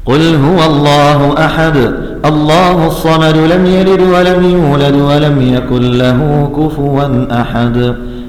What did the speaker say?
قل هو الله أحد الله الصمد لم يلد ولم يولد ولم يكن له كفوا أحد